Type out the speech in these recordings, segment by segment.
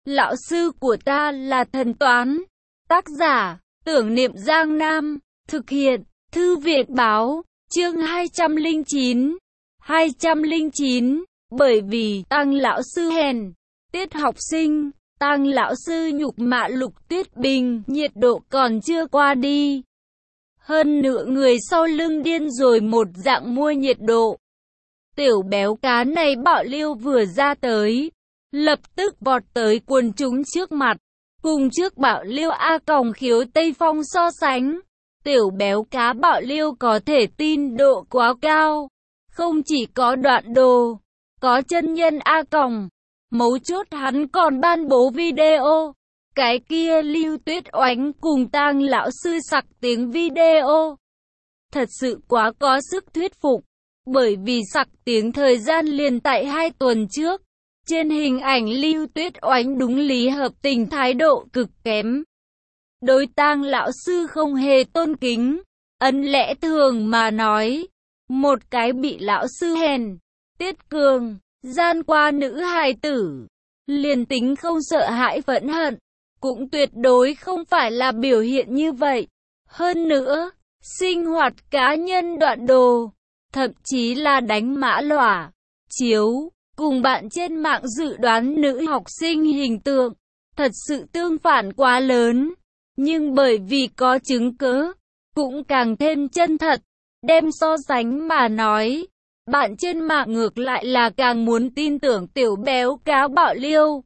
Lão sư của ta là thần toán. Tác giả, Tưởng Niệm Giang Nam. Thực hiện, Thư viện Báo. Chương 209. 209. Bởi vì Tăng lão sư hèn. Tiết học sinh. Tăng lão sư nhục mạ Lục Tuyết Bình. Nhiệt độ còn chưa qua đi. Hơn nữa người sau lưng điên rồi một dạng mua nhiệt độ. Tiểu béo cá này Bảo Liêu vừa ra tới, lập tức vọt tới quần chúng trước mặt. Cùng trước Bảo Liêu A Còng Khiếu Tây Phong so sánh, tiểu béo cá Bảo Liêu có thể tin độ quá cao. Không chỉ có đoạn đồ, có chân nhân A Còng, mấu chốt hắn còn ban bố video. Cái kia Lưu Tuyết Oánh cùng Tang lão sư sặc tiếng video. Thật sự quá có sức thuyết phục. Bởi vì sặc tiếng thời gian liền tại 2 tuần trước. Trên hình ảnh Lưu Tuyết Oánh đúng lý hợp tình thái độ cực kém. Đối Tang lão sư không hề tôn kính. Ấn lẽ thường mà nói. Một cái bị lão sư hèn, Tiết Cường, gian qua nữ hài tử. Liền tính không sợ hãi phẫn hận. Cũng tuyệt đối không phải là biểu hiện như vậy. Hơn nữa, sinh hoạt cá nhân đoạn đồ, thậm chí là đánh mã lòa, chiếu, cùng bạn trên mạng dự đoán nữ học sinh hình tượng, thật sự tương phản quá lớn. Nhưng bởi vì có chứng cứ, cũng càng thêm chân thật. Đem so sánh mà nói, bạn trên mạng ngược lại là càng muốn tin tưởng tiểu béo cá Bảo Liêu.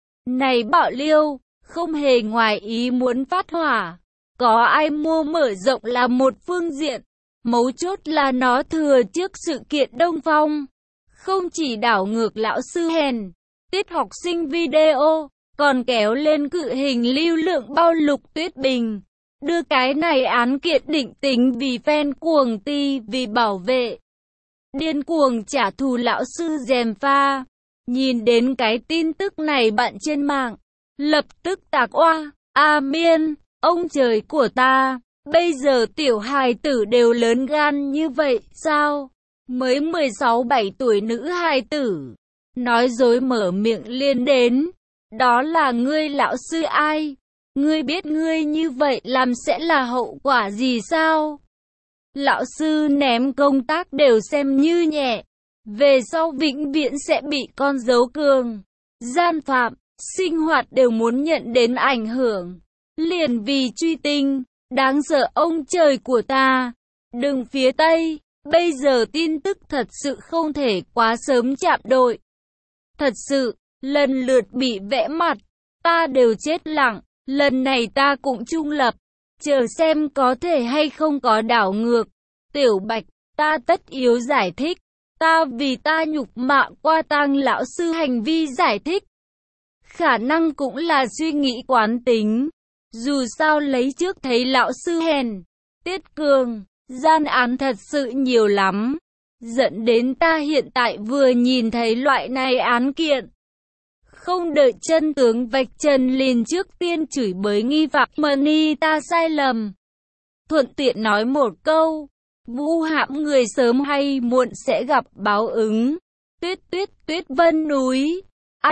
Này Bảo Liêu, không hề ngoài ý muốn phát hỏa. Có ai mua mở rộng là một phương diện. Mấu chốt là nó thừa trước sự kiện Đông Phong. Không chỉ đảo ngược lão sư hèn, tiết học sinh video, còn kéo lên cự hình lưu lượng bao Lục Tuyết Bình. Đưa cái này án kiện định tính vì fan cuồng ti vì bảo vệ. Điên cuồng trả thù lão sư gièm pha. Nhìn đến cái tin tức này bạn trên mạng, lập tức tạc oa, miên, ông trời của ta, bây giờ tiểu hài tử đều lớn gan như vậy, sao? Mới 16-17 tuổi nữ hài tử, nói dối mở miệng liền đến, đó là ngươi lão sư ai? Ngươi biết ngươi như vậy làm sẽ là hậu quả gì sao? Lão sư ném công tác đều xem như nhẹ, về sau vĩnh viễn sẽ bị con dấu cường, gian phạm, sinh hoạt đều muốn nhận đến ảnh hưởng. Liền vì truy tinh, đáng sợ ông trời của ta. Đừng phía Tây, bây giờ tin tức thật sự không thể quá sớm chạm đội. Thật sự, lần lượt bị vẽ mặt, ta đều chết lặng, lần này ta cũng trung lập. Chờ xem có thể hay không có đảo ngược. Tiểu Bạch, ta tất yếu giải thích. Ta vì ta nhục mạ qua Tang lão sư hành vi giải thích. Khả năng cũng là suy nghĩ quán tính. Dù sao lấy trước thấy lão sư hèn, Tiết Cường, gian án thật sự nhiều lắm. Dẫn đến ta hiện tại vừa nhìn thấy loại này án kiện. Không đợi chân tướng vạch trần liền trước tiên chửi bới nghi phạm Money ta sai lầm. Thuận tiện nói một câu, vu hãm người sớm hay muộn sẽ gặp báo ứng. Tuyết Vân núi,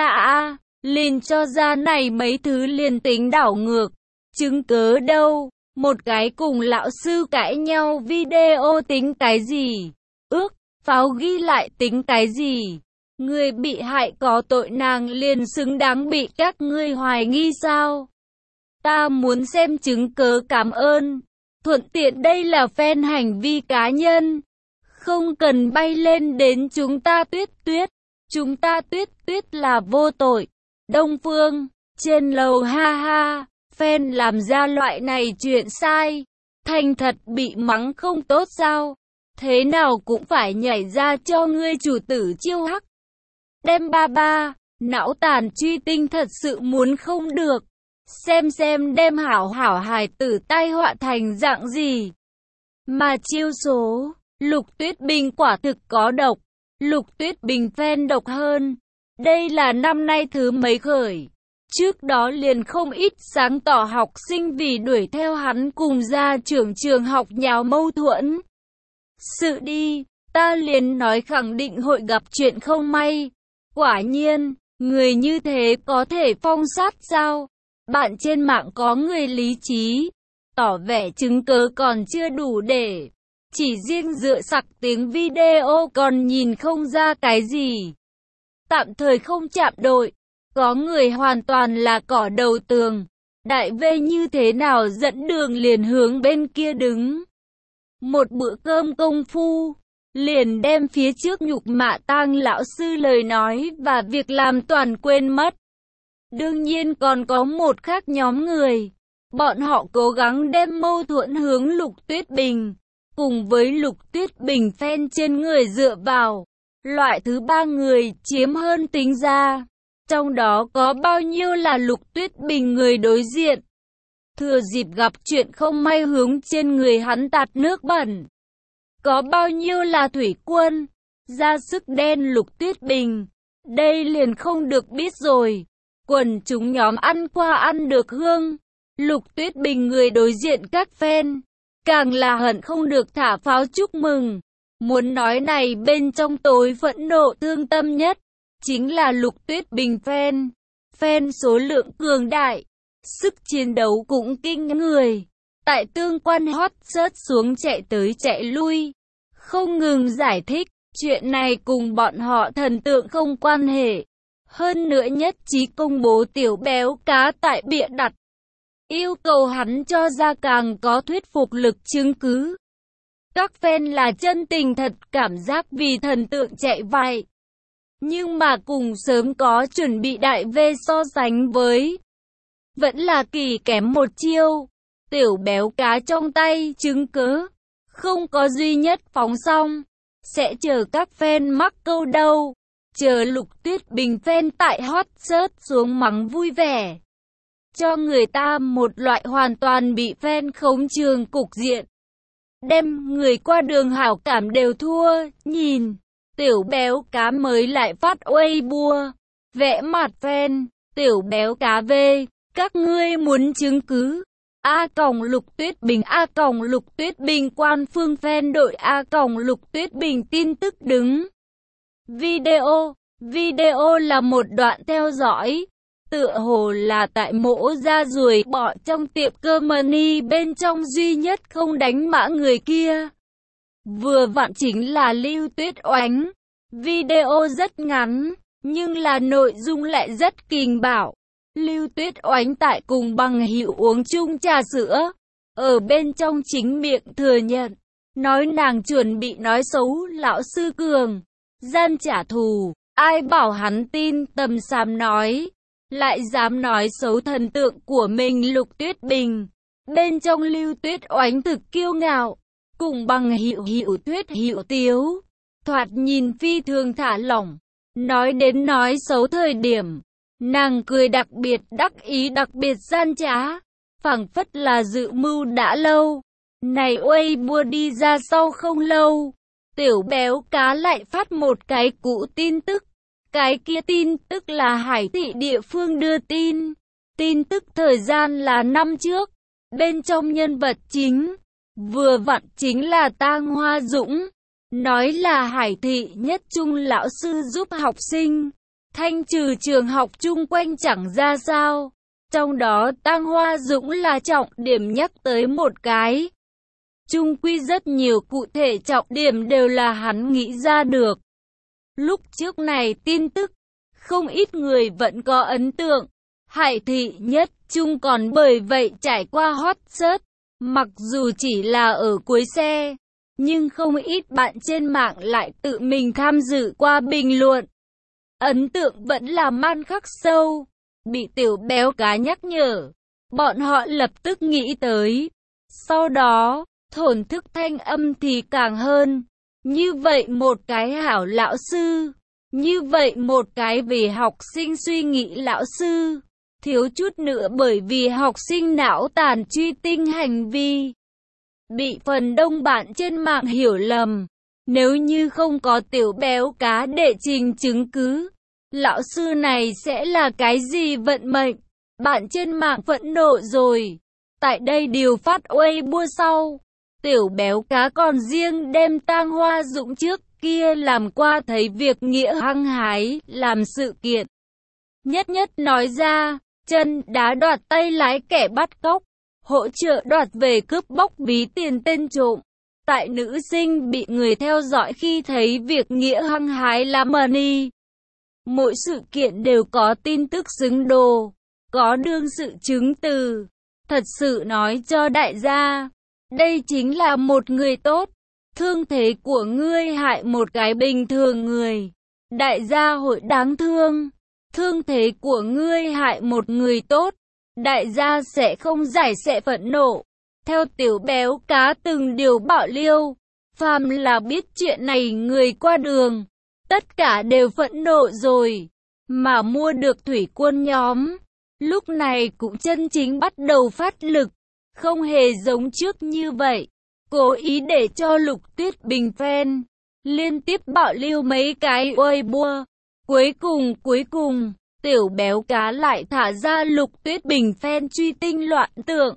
liền cho ra này mấy thứ liền tính đảo ngược. Chứng cớ đâu, một cái cùng lão sư cãi nhau video tính cái gì? Ước, pháo ghi lại tính cái gì? Người bị hại có tội nàng liền xứng đáng bị các ngươi hoài nghi sao? Ta muốn xem chứng cớ cảm ơn. Thuận tiện đây là fan hành vi cá nhân. Không cần bay lên đến chúng ta tuyết. Chúng ta tuyết là vô tội. Đông Phương, trên lầu ha. Fan làm ra loại này chuyện sai. Thành thật bị mắng không tốt sao? Thế nào cũng phải nhảy ra cho ngươi chủ tử chiêu hắc. Đem ba, não tàn truy tinh thật sự muốn không được. Xem đem hảo hài tử tai họa thành dạng gì. Mà chiêu số, Lục Tuyết Bình quả thực có độc. Lục Tuyết Bình fan độc hơn. Đây là năm nay thứ mấy khởi. Trước đó liền không ít sáng tỏ học sinh vì đuổi theo hắn cùng ra trưởng trường học nháo mâu thuẫn. Sự đi, ta liền nói khẳng định hội gặp chuyện không may. Quả nhiên, Người như thế có thể phong sát sao? Bạn trên mạng có người lý trí, tỏ vẻ chứng cớ còn chưa đủ để. Chỉ riêng dựa sặc tiếng video còn nhìn không ra cái gì. Tạm thời không chạm đội. Có người hoàn toàn là cỏ đầu tường. Đại V như thế nào dẫn đường liền hướng bên kia đứng. Một bữa cơm công phu, liền đem phía trước nhục mạ Tang lão sư lời nói và việc làm toàn quên mất. Đương nhiên còn có một khác nhóm người. Bọn họ cố gắng đem mâu thuẫn hướng Lục Tuyết Bình, cùng với Lục Tuyết Bình fan trên người dựa vào. Loại thứ ba người chiếm hơn tính ra. Trong đó có bao nhiêu là Lục Tuyết Bình người đối diện. Thừa dịp gặp chuyện không may hướng trên người hắn tạt nước bẩn. Có bao nhiêu là thủy quân, ra sức đen Lục Tuyết Bình. Đây liền không được biết rồi. Quần chúng nhóm ăn qua ăn được hương. Lục Tuyết Bình người đối diện các fan, càng là hận không được thả pháo chúc mừng. Muốn nói này bên trong tối phẫn nộ thương tâm nhất, chính là Lục Tuyết Bình fan. Fan số lượng cường đại, sức chiến đấu cũng kinh người. Tại tương quan hot search xuống chạy tới chạy lui, không ngừng giải thích, chuyện này cùng bọn họ thần tượng không quan hệ. Hơn nữa nhất trí công bố Tiểu Béo Cá tại bịa đặt. Yêu cầu hắn cho ra càng có thuyết phục lực chứng cứ. Các fan là chân tình thật cảm giác vì thần tượng chạy vai. Nhưng mà cùng sớm có chuẩn bị đại V so sánh với. Vẫn là kỳ kém một chiêu. Tiểu Béo Cá trong tay chứng cớ. Không có duy nhất phóng xong. Sẽ chờ các fan mắc câu đâu. Chờ Lục Tuyết Bình fan tại hot search xuống mắng vui vẻ. Cho người ta một loại hoàn toàn bị fan khống trường cục diện. Đem người qua đường hảo cảm đều thua, nhìn. Tiểu Béo Cá mới lại phát Weibo. Vẽ mặt fan, Tiểu Béo Cá về, các ngươi muốn chứng cứ. Lục Tuyết Bình Lục Tuyết Bình quan phương fan đội Lục Tuyết Bình tin tức đứng. Video là một đoạn theo dõi. Tựa hồ là tại mỗ ra ruồi bọ trong tiệm cơm mani bên trong duy nhất không đánh mã người kia. Vừa vặn chính là Lưu Tuyết Oánh. Video rất ngắn, nhưng là nội dung lại rất kình bạo. Lưu Tuyết Oánh tại cùng bằng hữu uống chung trà sữa. Ở bên trong chính miệng thừa nhận. Nói nàng chuẩn bị nói xấu lão sư Cường. Gian trả thù. Ai bảo hắn tin tầm xàm nói. Lại dám nói xấu thần tượng của mình Lục Tuyết Bình. Bên trong Lưu Tuyết Oánh thực kiêu ngạo. Cùng bằng hữu Tuyết Hữu Tiếu. Thoạt nhìn phi thường thả lỏng. Nói đến nói xấu thời điểm. Nàng cười đặc biệt đắc ý đặc biệt gian trá. Phảng phất là dự mưu đã lâu. Này Weibo đi ra sau không lâu. Tiểu Béo Cá lại phát một cái cũ tin tức. Cái kia tin tức là Hải Thị địa phương đưa tin. Tin tức thời gian là năm trước. Bên trong nhân vật chính, vừa vặn chính là Tang Hoa Dũng. Nói là Hải Thị nhất trung lão sư giúp học sinh thanh trừ trường học chung quanh chẳng ra sao. Trong đó Tang Hoa Dũng là trọng điểm nhắc tới một cái. Chung quy rất nhiều cụ thể trọng điểm đều là hắn nghĩ ra được. Lúc trước này tin tức, không ít người vẫn có ấn tượng. Hải Thị nhất trung còn bởi vậy trải qua hot search. Mặc dù chỉ là ở cuối xe, nhưng không ít bạn trên mạng lại tự mình tham dự qua bình luận. Ấn tượng vẫn là man khắc sâu. Bị Tiểu Béo Cá nhắc nhở, bọn họ lập tức nghĩ tới. Sau đó, thổn thức thanh âm thì càng hơn. Như vậy một cái hảo lão sư, như vậy một cái vì học sinh suy nghĩ lão sư, thiếu chút nữa bởi vì học sinh não tàn truy tinh hành vi. Bị phần đông bạn trên mạng hiểu lầm. Nếu như không có Tiểu Béo Cá để trình chứng cứ, lão sư này sẽ là cái gì vận mệnh? Bạn trên mạng phẫn nộ rồi. Tại đây điều phát Weibo sau. Tiểu Béo Cá còn riêng đem Tang Hoa Dũng trước kia làm qua thấy việc nghĩa hăng hái làm sự kiện. nhất nhất nói ra, chân đá đoạt tay lái kẻ bắt cóc, hỗ trợ đoạt về cướp bóc ví tiền tên trộm. Tại nữ sinh bị người theo dõi khi thấy việc Nghĩa hăng hái làm money. Mỗi sự kiện đều có tin tức xứng đồ, có đương sự chứng từ. Thật sự nói cho đại gia, đây chính là một người tốt. Thương thế của ngươi hại một cái bình thường người. Đại gia hội đáng thương. Thương thế của ngươi hại một người tốt. Đại gia sẽ không giải sẽ phẫn nộ. Theo Tiểu Béo Cá từng điều bảo liêu, phàm là biết chuyện này người qua đường, tất cả đều phẫn nộ rồi. Mà mua được thủy quân nhóm, lúc này cũng chân chính bắt đầu phát lực, không hề giống trước như vậy. Cố ý để cho Lục Tuyết Bình fan liên tiếp bảo liêu mấy cái Weibo. Cuối cùng, Tiểu Béo Cá lại thả ra Lục Tuyết Bình fan truy tinh loạn tượng.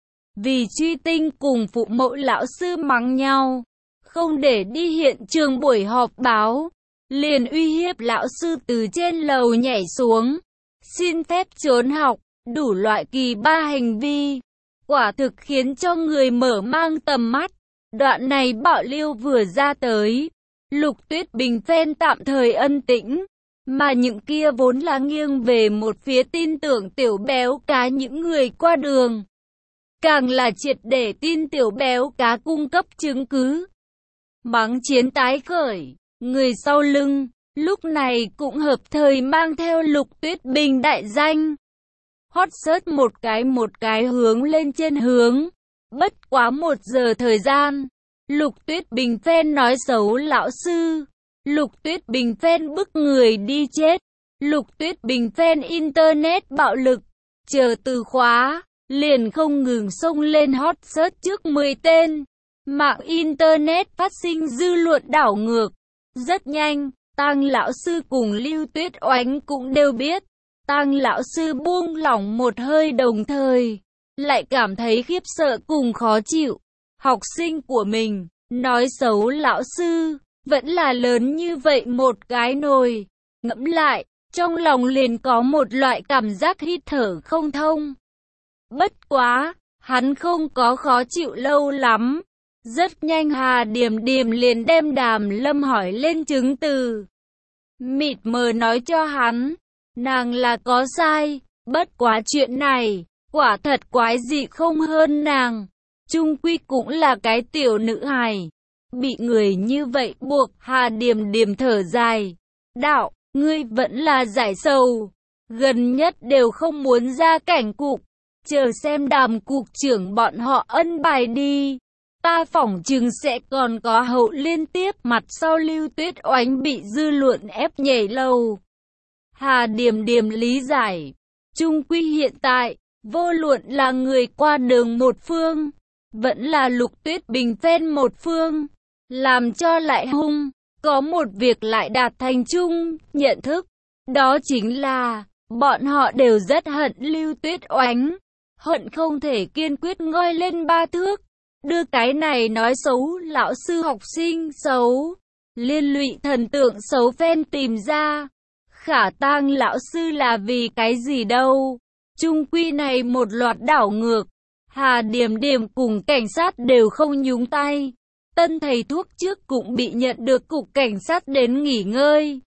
Vì truy tinh cùng phụ mẫu lão sư mắng nhau, không để đi hiện trường buổi họp báo, liền uy hiếp lão sư từ trên lầu nhảy xuống, xin phép trốn học, đủ loại kỳ ba hành vi. Quả thực khiến cho người mở mang tầm mắt. Đoạn này bảo liêu vừa ra tới, Lục Tuyết Bình fan tạm thời ân tĩnh, mà những kia vốn là nghiêng về một phía tin tưởng Tiểu Béo Cá những người qua đường, càng là triệt để tin Tiểu Béo Cá cung cấp chứng cứ. Mắng chiến tái khởi, người sau lưng, lúc này cũng hợp thời mang theo Lục Tuyết Bình đại danh. Hot search một cái hướng lên trên hướng. Bất quá 1 giờ thời gian, Lục Tuyết Bình fan nói xấu lão sư. Lục Tuyết Bình fan bức người đi chết. Lục Tuyết Bình fan internet bạo lực. Chờ từ khóa, liền không ngừng xông lên hot search trước 10 tên. Mạng internet phát sinh dư luận đảo ngược. Rất nhanh, Tang lão sư cùng Lưu Tuyết Oánh cũng đều biết. Tang lão sư buông lỏng một hơi, đồng thời lại cảm thấy khiếp sợ cùng khó chịu. Học sinh của mình nói xấu lão sư, vẫn là lớn như vậy một cái nồi. Ngẫm lại, trong lòng liền có một loại cảm giác hít thở không thông. Bất quá, hắn không có khó chịu lâu lắm. Rất nhanh Hà Điềm Điềm liền đem Đàm Lâm hỏi lên chứng từ. Mịt mờ nói cho hắn, nàng là có sai, bất quá chuyện này, quả thật quái dị không hơn nàng. Chung quy cũng là cái tiểu nữ hài. Bị người như vậy buộc, Hà Điềm Điềm thở dài. Đạo, ngươi vẫn là giải sầu. Gần nhất đều không muốn ra cảnh cục. Chờ xem Đàm cục trưởng bọn họ ân bài đi. Ta phỏng chừng sẽ còn có hậu liên tiếp. Mặt sau Lưu Tuyết Oánh bị dư luận ép nhảy lầu. Hà Điềm Điềm lý giải. Chung quy hiện tại, vô luận là người qua đường một phương, vẫn là Lục Tuyết Bình fan một phương, làm cho lại hung. Có một việc lại đạt thành chung nhận thức, đó chính là bọn họ đều rất hận Lưu Tuyết Oánh, hận không thể kiên quyết ngoi lên 3 thước, đưa cái này nói xấu lão sư học sinh xấu, liên lụy thần tượng xấu fan tìm ra. Khả Tang lão sư là vì cái gì đâu? Chung quy này một loạt đảo ngược, Hà Điềm Điềm cùng cảnh sát đều không nhúng tay. Tân thầy thuốc trước cũng bị nhận được cục cảnh sát đến nghỉ ngơi.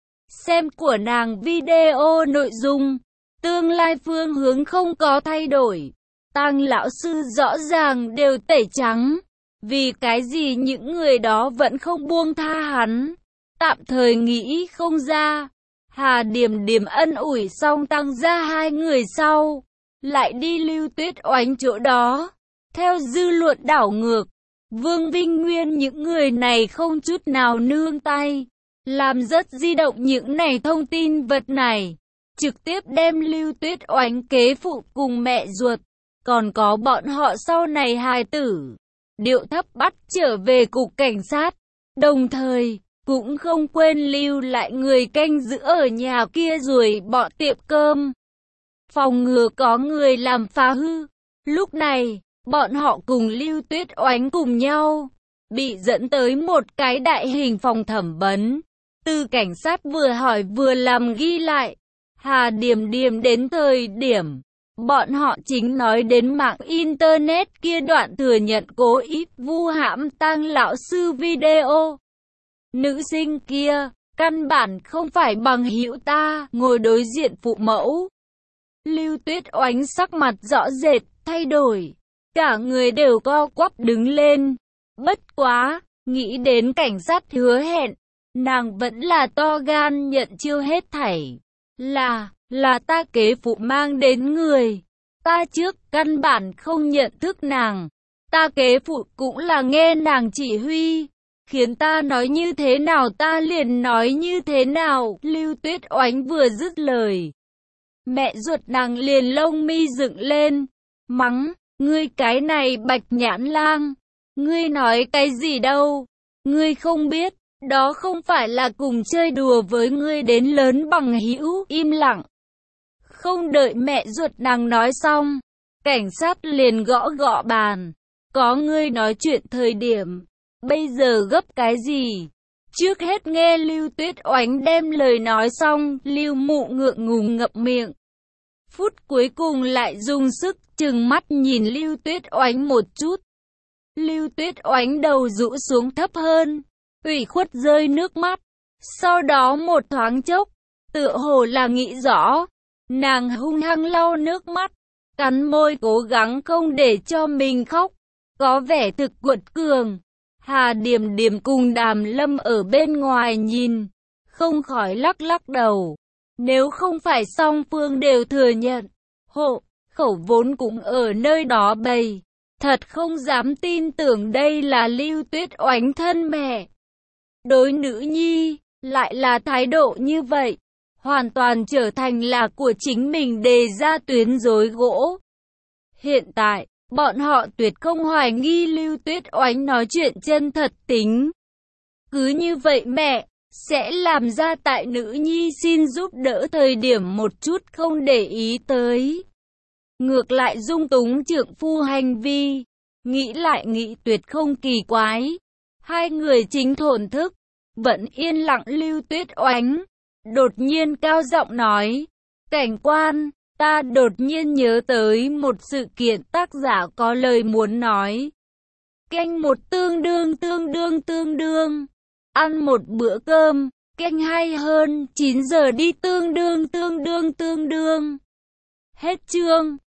Xem của nàng video nội dung, tương lai phương hướng không có thay đổi. Tang lão sư rõ ràng đều tẩy trắng. Vì cái gì những người đó vẫn không buông tha hắn? Tạm thời nghĩ không ra. Hà Điềm Điềm ân ủi xong Tăng ra hai người sau, lại đi Lưu Tuyết Oánh chỗ đó. Theo dư luận đảo ngược, Vương Vinh Nguyên những người này không chút nào nương tay, làm rất di động những này thông tin vật này, trực tiếp đem Lưu Tuyết Oánh kế phụ cùng mẹ ruột, còn có bọn họ sau này hài tử, điệu thấp bắt trở về cục cảnh sát, đồng thời cũng không quên lưu lại người canh giữ ở nhà kia rồi bỏ tiệm cơm, phòng ngừa có người làm phá hư. Lúc này, bọn họ cùng Lưu Tuyết Oánh cùng nhau, bị dẫn tới một cái đại hình phòng thẩm vấn. Từ cảnh sát vừa hỏi vừa làm ghi lại. Hà Điềm Điềm đến thời điểm bọn họ chính nói đến mạng internet kia đoạn thừa nhận cố ý vu hãm Tang lão sư video. Nữ sinh kia, căn bản không phải bằng hữu ta, ngồi đối diện phụ mẫu. Lưu Tuyết Oánh sắc mặt rõ rệt, thay đổi. Cả người đều co quắp đứng lên. Bất quá, nghĩ đến cảnh sát hứa hẹn, nàng vẫn là to gan nhận chiêu hết thảy. Là ta kế phụ mang đến người. Ta trước căn bản không nhận thức nàng. Ta kế phụ cũng là nghe nàng chỉ huy. Khiến ta nói như thế nào ta liền nói như thế nào. Lưu Tuyết Oánh vừa dứt lời, mẹ ruột nàng liền lông mi dựng lên, mắng, ngươi cái này bạch nhãn lang, ngươi nói cái gì đâu, ngươi không biết, đó không phải là cùng chơi đùa với ngươi đến lớn bằng hữu. Im lặng. Không đợi mẹ ruột nàng nói xong, cảnh sát liền gõ gõ bàn, có ngươi nói chuyện thời điểm, bây giờ gấp cái gì? Trước hết nghe Lưu Tuyết Oánh đem lời nói xong, Lưu Mụ ngượng ngùng ngậm miệng. Phút cuối cùng lại dùng sức trừng mắt nhìn Lưu Tuyết Oánh một chút. Lưu Tuyết Oánh đầu rũ xuống thấp hơn, ủy khuất rơi nước mắt. Sau đó một thoáng chốc, tựa hồ là nghĩ rõ, nàng hung hăng lau nước mắt, cắn môi cố gắng không để cho mình khóc, có vẻ thực quật cường. Hà Điềm Điềm cùng Đàm Lâm ở bên ngoài nhìn, không khỏi lắc lắc đầu. Nếu không phải song phương đều thừa nhận, hộ khẩu vốn cũng ở nơi đó bày, thật không dám tin tưởng đây là Lưu Tuyết Oánh thân mẹ. Đối nữ nhi, lại là thái độ như vậy, hoàn toàn trở thành là của chính mình đề ra tuyến rối gỗ. Hiện tại, bọn họ tuyệt không hoài nghi Lưu Tuyết Oánh nói chuyện chân thật tính. Cứ như vậy mẹ sẽ làm ra tại nữ nhi xin giúp đỡ thời điểm một chút không để ý tới. Ngược lại dung túng trượng phu hành vi, nghĩ lại nghĩ tuyệt không kỳ quái. Hai người chính thổn thức, vẫn yên lặng. Lưu Tuyết Oánh đột nhiên cao giọng nói, cảnh quan, ta đột nhiên nhớ tới một sự kiện tác giả có lời muốn nói. Canh một tương đương. Ăn một bữa cơm, canh hay hơn, 9 giờ đi tương đương. Hết chương.